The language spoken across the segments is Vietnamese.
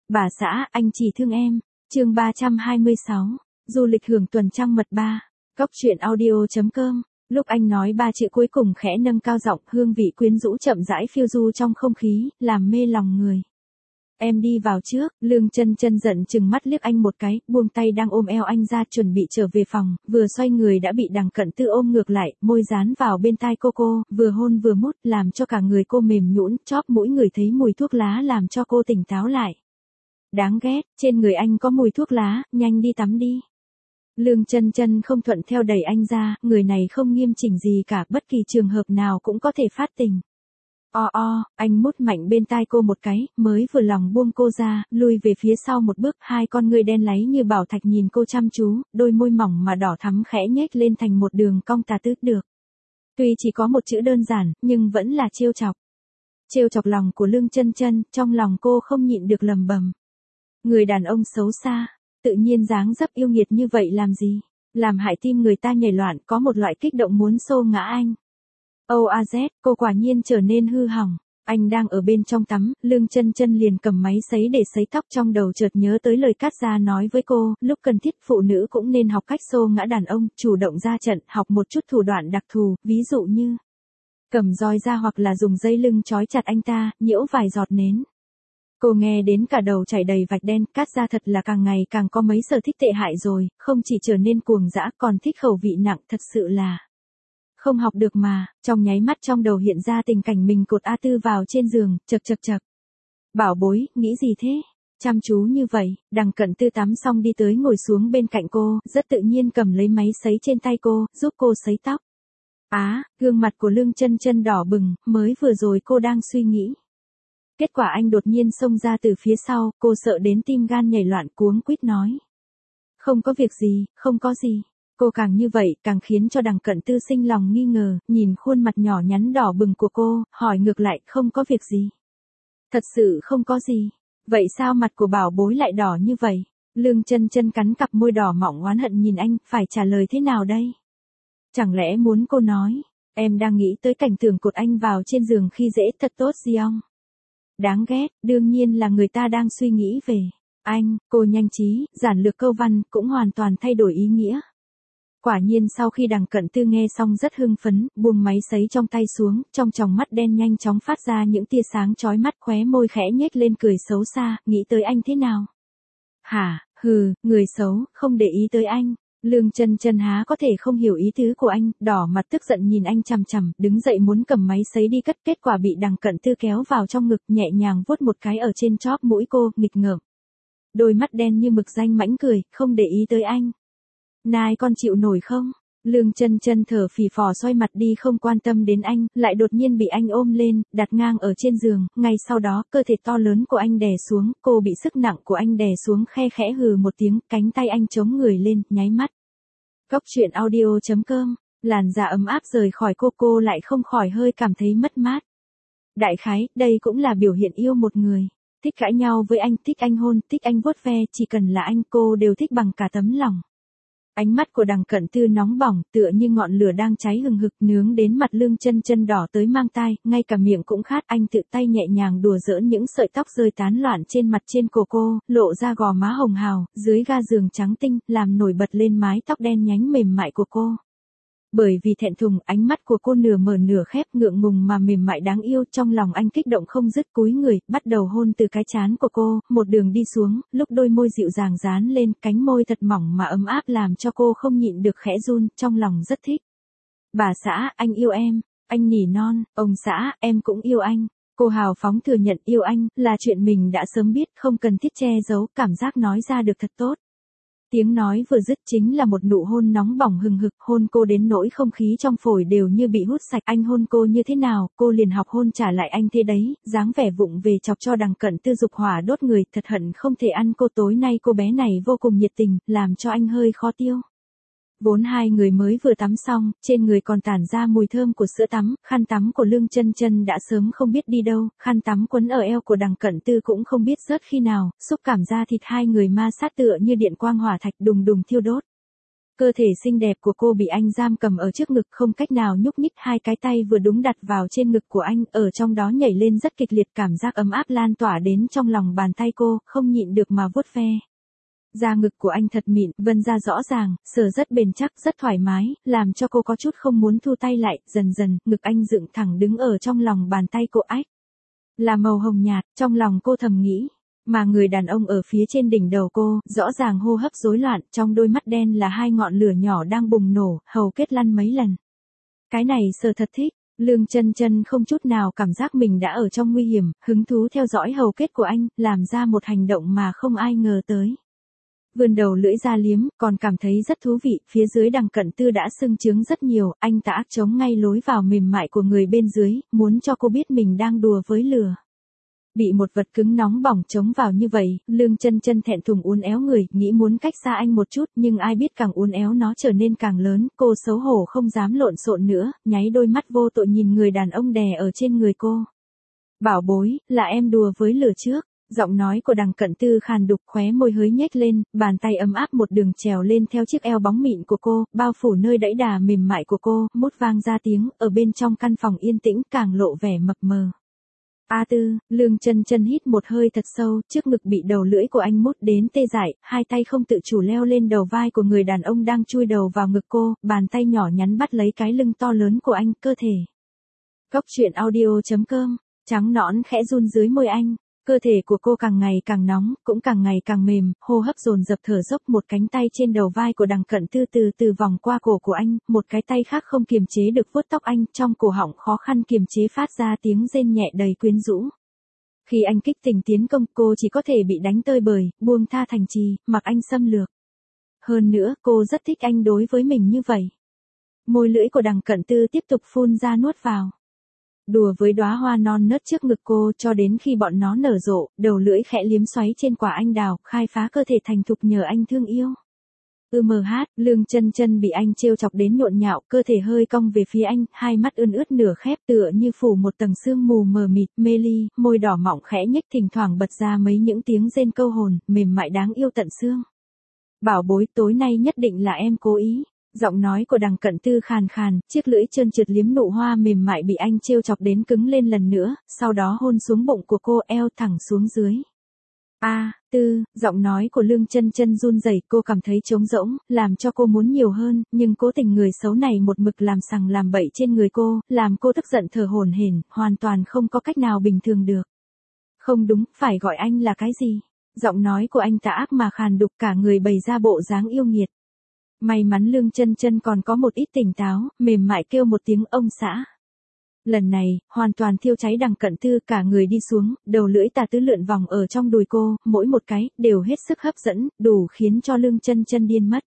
Bà xã, anh chỉ thương em. Chương 326. Du lịch hưởng tuần trăng mật 3. Cóc truyện audio.com. Lúc anh nói ba chữ cuối cùng khẽ nâng cao giọng, hương vị quyến rũ chậm rãi phiêu du trong không khí, làm mê lòng người. Em đi vào trước. Lương Chân Chân giận chừng mắt liếc anh một cái, buông tay đang ôm eo anh ra chuẩn bị trở về phòng, vừa xoay người đã bị Đằng Cận Tư ôm ngược lại, môi dán vào bên tai cô, vừa hôn vừa mút, làm cho cả người cô mềm nhũn, chóp mũi người thấy mùi thuốc lá làm cho cô tỉnh táo lại. Đáng ghét, trên người anh có mùi thuốc lá, nhanh đi tắm đi. Lương Chân Chân không thuận theo đẩy anh ra, người này không nghiêm chỉnh gì cả, bất kỳ trường hợp nào cũng có thể phát tình. Anh mút mạnh bên tai cô một cái, mới vừa lòng buông cô ra, lùi về phía sau một bước, hai con ngươi đen láy như bảo thạch nhìn cô chăm chú, đôi môi mỏng mà đỏ thắm khẽ nhếch lên thành một đường cong tà tứ được. Tuy chỉ có một chữ đơn giản, nhưng vẫn là trêu chọc. Trêu chọc lòng của Lương Chân Chân, trong lòng cô không nhịn được lầm bầm. Người đàn ông xấu xa, tự nhiên dáng dấp yêu nghiệt như vậy làm gì? Làm hại tim người ta nhảy loạn, có một loại kích động muốn xô ngã anh. OAZ, cô quả nhiên trở nên hư hỏng. Anh đang ở bên trong tắm, Lương Chân Chân liền cầm máy sấy để sấy tóc, trong đầu chợt nhớ tới lời Cát Gia nói với cô, lúc cần thiết phụ nữ cũng nên học cách xô ngã đàn ông, chủ động ra trận, học một chút thủ đoạn đặc thù, ví dụ như cầm roi ra hoặc là dùng dây lưng trói chặt anh ta, nhiễu vài giọt nến. Cô nghe đến cả đầu chảy đầy vạch đen, Cát Gia thật là càng ngày càng có mấy sở thích tệ hại rồi, không chỉ trở nên cuồng dã còn thích khẩu vị nặng, thật sự là không học được mà. Trong nháy mắt trong đầu hiện ra tình cảnh mình cột A Tư vào trên giường, chật. Bảo bối, nghĩ gì thế? Chăm chú như vậy. Đằng Cận Tư tắm xong đi tới ngồi xuống bên cạnh cô, rất tự nhiên cầm lấy máy sấy trên tay cô, giúp cô sấy tóc. Gương mặt của Lương Chân Chân đỏ bừng, mới vừa rồi cô đang suy nghĩ. Kết quả anh đột nhiên xông ra từ phía sau, cô sợ đến tim gan nhảy loạn, cuống quýt nói. Không có việc gì, không có gì. Cô càng như vậy, càng khiến cho Đằng Cận Tư sinh lòng nghi ngờ, nhìn khuôn mặt nhỏ nhắn đỏ bừng của cô, hỏi ngược lại, không có việc gì. Thật sự không có gì. Vậy sao mặt của bảo bối lại đỏ như vậy? Lương Chân Chân cắn cặp môi đỏ mọng oán hận nhìn anh, phải trả lời thế nào đây? Chẳng lẽ muốn cô nói, em đang nghĩ tới cảnh tượng cột anh vào trên giường khi dễ thật tốt gì không? Đáng ghét, đương nhiên là người ta đang suy nghĩ về anh. Cô nhanh trí, giản lược câu văn, cũng hoàn toàn thay đổi ý nghĩa. Quả nhiên sau khi Đằng Cận Tư nghe xong rất hưng phấn, buông máy sấy trong tay xuống, trong tròng mắt đen nhanh chóng phát ra những tia sáng chói mắt, khóe môi khẽ nhếch lên cười xấu xa, nghĩ tới anh thế nào? Hả, người xấu, không để ý tới anh. Lương Chân Chân há có thể không hiểu ý tứ của anh, đỏ mặt tức giận nhìn anh chằm chằm, đứng dậy muốn cầm máy sấy đi cất, kết quả bị Đằng Cận Tư kéo vào trong ngực, nhẹ nhàng vuốt một cái ở trên chóp mũi cô, nghịch ngợm. Đôi mắt đen như mực danh mãnh cười, không để ý tới anh. Nai con chịu nổi không? Lương Chân Chân thở phì phò xoay mặt đi không quan tâm đến anh, lại đột nhiên bị anh ôm lên, đặt ngang ở trên giường, ngay sau đó, cơ thể to lớn của anh đè xuống, cô bị sức nặng của anh đè xuống, khe khẽ hừ một tiếng, cánh tay anh chống người lên, nháy mắt. Cóc truyện audio.com, làn da ấm áp rời khỏi cô lại không khỏi hơi cảm thấy mất mát. Đại khái, đây cũng là biểu hiện yêu một người. Thích cãi nhau với anh, thích anh hôn, thích anh vuốt ve, chỉ cần là anh, cô đều thích bằng cả tấm lòng. Ánh mắt của Đằng Cận Tư nóng bỏng, tựa như ngọn lửa đang cháy hừng hực, nướng đến mặt Lương Chân Chân đỏ tới mang tai, ngay cả miệng cũng khát. Anh tự tay nhẹ nhàng đùa giỡn những sợi tóc rơi tán loạn trên mặt trên cổ cô, lộ ra gò má hồng hào, dưới ga giường trắng tinh, làm nổi bật lên mái tóc đen nhánh mềm mại của cô. Bởi vì thẹn thùng, ánh mắt của cô nửa mở nửa khép, ngượng ngùng mà mềm mại đáng yêu, trong lòng anh kích động không dứt, cúi người, bắt đầu hôn từ cái trán của cô, một đường đi xuống, lúc đôi môi dịu dàng dán lên, cánh môi thật mỏng mà ấm áp làm cho cô không nhịn được khẽ run, trong lòng rất thích. Bà xã, anh yêu em. Anh nỉ non, ông xã, em cũng yêu anh. Cô hào phóng thừa nhận yêu anh, là chuyện mình đã sớm biết, không cần thiết che giấu, cảm giác nói ra được thật tốt. Tiếng nói vừa dứt chính là một nụ hôn nóng bỏng hừng hực, hôn cô đến nỗi không khí trong phổi đều như bị hút sạch. Anh hôn cô như thế nào, cô liền học hôn trả lại anh thế đấy, dáng vẻ vụng về chọc cho Đằng Cận Tư dục hỏa đốt người, thật hận không thể ăn cô. Tối nay cô bé này vô cùng nhiệt tình, làm cho anh hơi khó tiêu. Vốn hai người mới vừa tắm xong, trên người còn tản ra mùi thơm của sữa tắm, khăn tắm của Lương Chân Chân đã sớm không biết đi đâu, khăn tắm quấn ở eo của Đằng Cận Tư cũng không biết rớt khi nào, xúc cảm da thịt hai người ma sát tựa như điện quang hỏa thạch đùng đùng thiêu đốt. Cơ thể xinh đẹp của cô bị anh giam cầm ở trước ngực không cách nào nhúc nhích, hai cái tay vừa đúng đặt vào trên ngực của anh, ở trong đó nhảy lên rất kịch liệt, cảm giác ấm áp lan tỏa đến trong lòng bàn tay cô, không nhịn được mà vuốt ve. Da ngực của anh thật mịn, vân da rõ ràng, sờ rất bền chắc, rất thoải mái, làm cho cô có chút không muốn thu tay lại, dần dần, ngực anh dựng thẳng đứng ở trong lòng bàn tay cô ách. Là màu hồng nhạt, trong lòng cô thầm nghĩ. Mà người đàn ông ở phía trên đỉnh đầu cô, rõ ràng hô hấp rối loạn, trong đôi mắt đen là hai ngọn lửa nhỏ đang bùng nổ, hầu kết lăn mấy lần. Cái này sờ thật thích. Lương Chân Chân không chút nào cảm giác mình đã ở trong nguy hiểm, hứng thú theo dõi hầu kết của anh, làm ra một hành động mà không ai ngờ tới. Vươn đầu lưỡi ra liếm, còn cảm thấy rất thú vị, phía dưới Đằng Cận Tư đã sưng trướng rất nhiều, anh ta ác chống ngay lối vào mềm mại của người bên dưới, muốn cho cô biết mình đang đùa với lửa. Bị một vật cứng nóng bỏng chống vào như vậy, Lương Chân Chân thẹn thùng uốn éo người, nghĩ muốn cách xa anh một chút, nhưng ai biết càng uốn éo nó trở nên càng lớn, cô xấu hổ không dám lộn xộn nữa, nháy đôi mắt vô tội nhìn người đàn ông đè ở trên người cô. Bảo bối, là em đùa với lửa trước. Giọng nói của Đằng Cận Tư khàn đục, khóe môi hơi nhếch lên, bàn tay ấm áp một đường trèo lên theo chiếc eo bóng mịn của cô, bao phủ nơi đẫy đà mềm mại của cô, mút vang ra tiếng, ở bên trong căn phòng yên tĩnh càng lộ vẻ mập mờ. A Tư, Lương Chân Chân hít một hơi thật sâu, trước ngực bị đầu lưỡi của anh mút đến tê dại, hai tay không tự chủ leo lên đầu vai của người đàn ông đang chui đầu vào ngực cô, bàn tay nhỏ nhắn bắt lấy cái lưng to lớn của anh, cơ thể. Cốc truyện audio.com, trắng nõn khẽ run dưới môi anh. Cơ thể của cô càng ngày càng nóng, cũng càng ngày càng mềm, hô hấp dồn dập thở dốc, một cánh tay trên đầu vai của Đằng Cận Tư từ từ vòng qua cổ của anh, một cái tay khác không kiềm chế được vuốt tóc anh, trong cổ họng khó khăn kiềm chế phát ra tiếng rên nhẹ đầy quyến rũ. Khi anh kích tình tiến công, cô chỉ có thể bị đánh tơi bời, buông tha thành trì, mặc anh xâm lược. Hơn nữa, cô rất thích anh đối với mình như vậy. Môi lưỡi của Đằng Cận Tư tiếp tục phun ra nuốt vào. Đùa với đóa hoa non nớt trước ngực cô cho đến khi bọn nó nở rộ, đầu lưỡi khẽ liếm xoáy trên quả anh đào, khai phá cơ thể thành thục nhờ anh thương yêu. Lương Chân Chân bị anh trêu chọc đến nhộn nhạo, cơ thể hơi cong về phía anh, hai mắt ươn ướt nửa khép tựa như phủ một tầng sương mù mờ mịt, mê ly, môi đỏ mọng khẽ nhếch, thỉnh thoảng bật ra mấy những tiếng rên câu hồn, mềm mại đáng yêu tận xương. Bảo bối, tối nay nhất định là em cố ý. Giọng nói của Đằng Cận Tư khàn khàn, chiếc lưỡi trơn trượt liếm nụ hoa mềm mại bị anh trêu chọc đến cứng lên lần nữa, sau đó hôn xuống bụng của cô, eo thẳng xuống dưới. Tư, giọng nói của Lương Chân Chân run rẩy, cô cảm thấy trống rỗng, làm cho cô muốn nhiều hơn, nhưng cố tình người xấu này một mực làm sằng làm bậy trên người cô, làm cô tức giận thở hổn hển, hoàn toàn không có cách nào bình thường được. Không đúng, phải gọi anh là cái gì? Giọng nói của anh tà ác mà khàn đục, cả người bày ra bộ dáng yêu nghiệt. May mắn Lương Chân Chân còn có một ít tỉnh táo, mềm mại kêu một tiếng ông xã. Lần này, hoàn toàn thiêu cháy Đằng Cận Tư, cả người đi xuống, đầu lưỡi tà tứ lượn vòng ở trong đùi cô, mỗi một cái, đều hết sức hấp dẫn, đủ khiến cho Lương Chân Chân điên mất.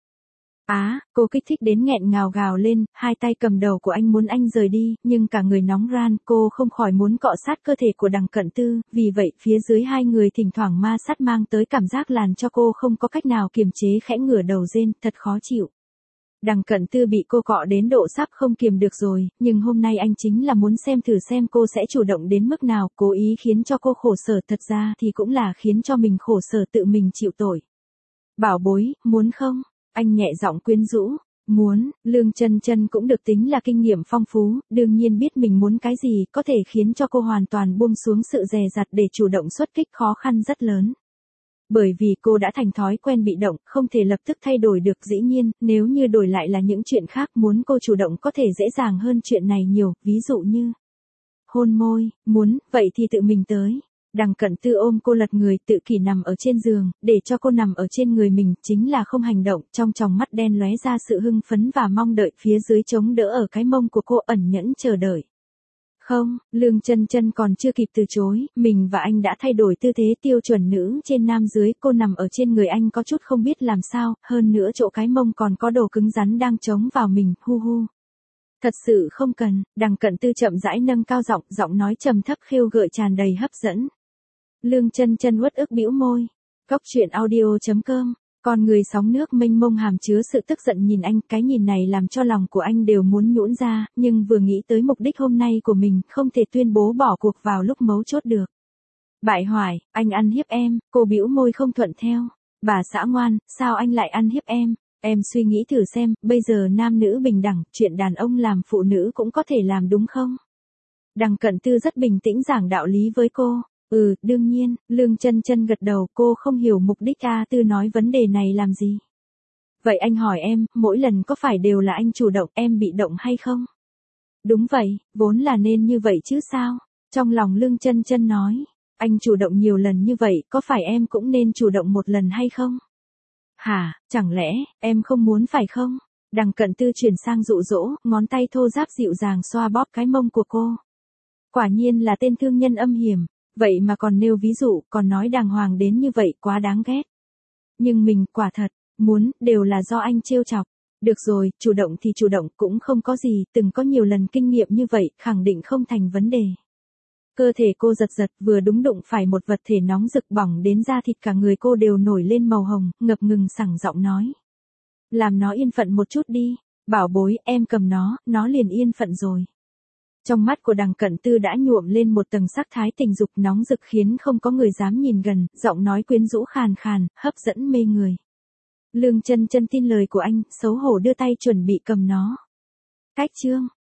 Cô kích thích đến nghẹn ngào gào lên, hai tay cầm đầu của anh muốn anh rời đi, nhưng cả người nóng ran, cô không khỏi muốn cọ sát cơ thể của Đằng Cận Tư, vì vậy phía dưới hai người thỉnh thoảng ma sát mang tới cảm giác làm cho cô không có cách nào kiềm chế, khẽ ngửa đầu rên, thật khó chịu. Đằng Cận Tư bị cô cọ đến độ sắp không kiềm được rồi, nhưng hôm nay anh chính là muốn xem thử xem cô sẽ chủ động đến mức nào, cố ý khiến cho cô khổ sở, thật ra thì cũng là khiến cho mình khổ sở, tự mình chịu tội. Bảo bối, muốn không? Anh nhẹ giọng quyến rũ. Muốn. Lương Chân Chân cũng được tính là kinh nghiệm phong phú, đương nhiên biết mình muốn cái gì, có thể khiến cho cô hoàn toàn buông xuống sự dè dặt để chủ động xuất kích, khó khăn rất lớn. Bởi vì cô đã thành thói quen bị động, không thể lập tức thay đổi được, dĩ nhiên, nếu như đổi lại là những chuyện khác, muốn cô chủ động có thể dễ dàng hơn chuyện này nhiều, ví dụ như hôn môi, muốn, vậy thì tự mình tới. Đằng Cận Tư ôm cô lật người, tự kỷ nằm ở trên giường, để cho cô nằm ở trên người mình, chính là không hành động, trong tròng mắt đen lóe ra sự hưng phấn và mong đợi, phía dưới chống đỡ ở cái mông của cô, ẩn nhẫn chờ đợi. Không, Lương Chân Chân còn chưa kịp từ chối, mình và anh đã thay đổi tư thế tiêu chuẩn nữ trên nam dưới, cô nằm ở trên người anh có chút không biết làm sao, hơn nữa chỗ cái mông còn có đồ cứng rắn đang chống vào mình, hu hu. Thật sự không cần. Đằng Cận Tư chậm rãi nâng cao giọng, giọng nói trầm thấp khêu gợi tràn đầy hấp dẫn. Lương Chân Chân uất ức bĩu môi. Cốc truyện audio.com. Con người sóng nước mênh mông hàm chứa sự tức giận nhìn anh, cái nhìn này làm cho lòng của anh đều muốn nhũn ra, nhưng vừa nghĩ tới mục đích hôm nay của mình, không thể tuyên bố bỏ cuộc vào lúc mấu chốt được. Bại hoại, anh ăn hiếp em, cô bĩu môi không thuận theo. Bà xã ngoan, sao anh lại ăn hiếp em? Em suy nghĩ thử xem, bây giờ nam nữ bình đẳng, chuyện đàn ông làm phụ nữ cũng có thể làm đúng không? Đằng Cận Tư rất bình tĩnh giảng đạo lý với cô. Đương nhiên, Lương Chân Chân gật đầu, cô không hiểu mục đích A Tư nói vấn đề này làm gì. Vậy anh hỏi em, mỗi lần có phải đều là anh chủ động, em bị động hay không? Đúng vậy, vốn là nên như vậy chứ sao? Trong lòng Lương Chân Chân nói, anh chủ động nhiều lần như vậy, có phải em cũng nên chủ động một lần hay không? Hả, chẳng lẽ, em không muốn phải không? Đằng Cận Tư chuyển sang dụ dỗ, ngón tay thô ráp dịu dàng xoa bóp cái mông của cô. Quả nhiên là tên thương nhân âm hiểm, vậy mà còn nêu ví dụ, còn nói đàng hoàng đến như vậy, quá đáng ghét. Nhưng mình, quả thật, muốn, đều là do anh trêu chọc. Được rồi, chủ động thì chủ động, cũng không có gì, từng có nhiều lần kinh nghiệm như vậy, khẳng định không thành vấn đề. Cơ thể cô giật giật, vừa đúng đụng phải một vật thể nóng rực bỏng đến da thịt cả người cô đều nổi lên màu hồng, ngập ngừng sẳng giọng nói. Làm nó yên phận một chút đi, bảo bối, em cầm nó liền yên phận rồi. Trong mắt của Đằng Cận Tư đã nhuộm lên một tầng sắc thái tình dục nóng rực khiến không có người dám nhìn gần, giọng nói quyến rũ khàn khàn, hấp dẫn mê người. Lương Chân Chân tin lời của anh, xấu hổ đưa tay chuẩn bị cầm nó. Cách chương